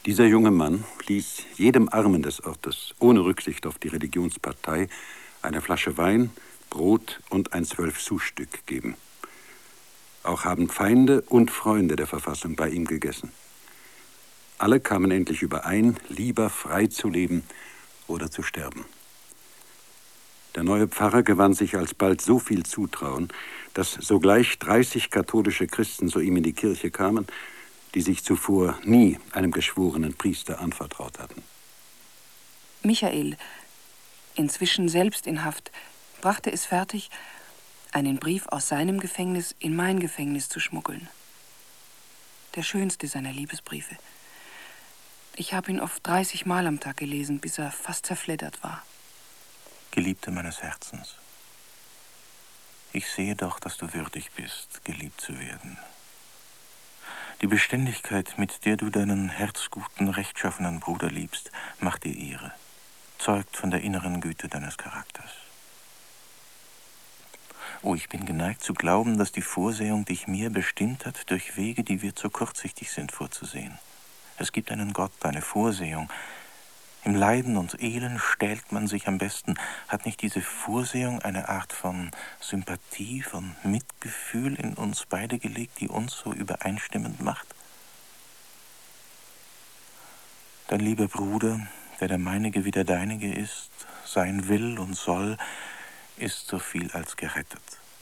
Dieser junge Mann ließ jedem Armen des Ortes, ohne Rücksicht auf die Religionspartei, eine Flasche Wein, Brot und ein 12-Sous-Stück geben. Auch haben Feinde und Freunde der Verfassung bei ihm gegessen. Alle kamen endlich überein, lieber frei zu leben oder zu sterben. Der neue Pfarrer gewann sich alsbald so viel Zutrauen, dass sogleich 30 katholische Christen zu ihm in die Kirche kamen, die sich zuvor nie einem geschworenen Priester anvertraut hatten. Michael, inzwischen selbst in Haft, brachte es fertig, einen Brief aus seinem Gefängnis in mein Gefängnis zu schmuggeln. Der schönste seiner Liebesbriefe. Ich habe ihn oft 30 Mal am Tag gelesen, bis er fast zerfleddert war. Geliebte meines Herzens, ich sehe doch, dass du würdig bist, geliebt zu werden. Die Beständigkeit, mit der du deinen herzguten, rechtschaffenen Bruder liebst, macht dir Ehre, zeugt von der inneren Güte deines Charakters. Oh, ich bin geneigt zu glauben, dass die Vorsehung dich mir bestimmt hat, durch Wege, die wir zu kurzsichtig sind, vorzusehen. Es gibt einen Gott, eine Vorsehung. Im Leiden und Elend stählt man sich am besten. Hat nicht diese Vorsehung eine Art von Sympathie, von Mitgefühl in uns beide gelegt, die uns so übereinstimmend macht? Dein lieber Bruder, der meinige wie der deinige ist, sein will und soll, ist so viel als gerettet.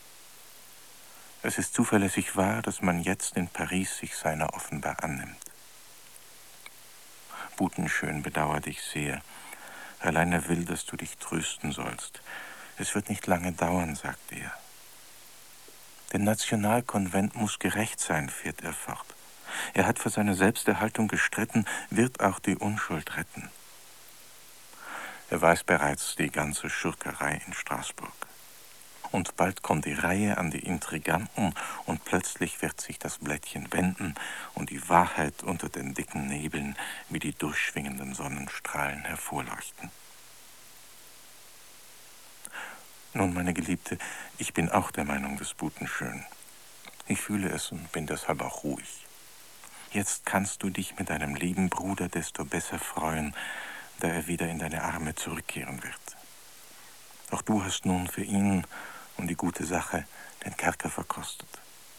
Es ist zuverlässig wahr, dass man jetzt in Paris sich seiner offenbar annimmt. Butenschön bedauert dich sehr. Allein er will, dass du dich trösten sollst. Es wird nicht lange dauern, sagt er. Der Nationalkonvent muss gerecht sein, fährt er fort. Er hat für seine Selbsterhaltung gestritten, wird auch die Unschuld retten. Er weiß bereits die ganze Schurkerei in Straßburg. Und bald kommt die Reihe an die Intriganten und plötzlich wird sich das Blättchen wenden und die Wahrheit unter den dicken Nebeln wie die durchschwingenden Sonnenstrahlen hervorleuchten. Nun, meine Geliebte, ich bin auch der Meinung des Butenschön. Ich fühle es und bin deshalb auch ruhig. Jetzt kannst du dich mit deinem lieben Bruder desto besser freuen, da er wieder in deine Arme zurückkehren wird. Auch du hast nun für ihn und die gute Sache den Kerker verkostet.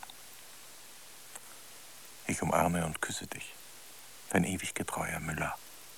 Ich umarme und küsse dich, dein ewig getreuer Müller.